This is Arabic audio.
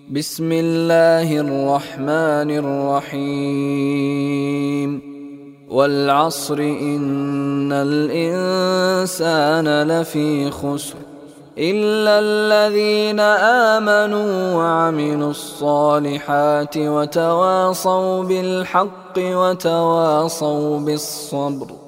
بسم الله الرحمن الرحيم والعصر إن الإنسان لفي خسر إلا الذين آمنوا وعملوا الصالحات وتواصوا بالحق وتواصوا بالصبر.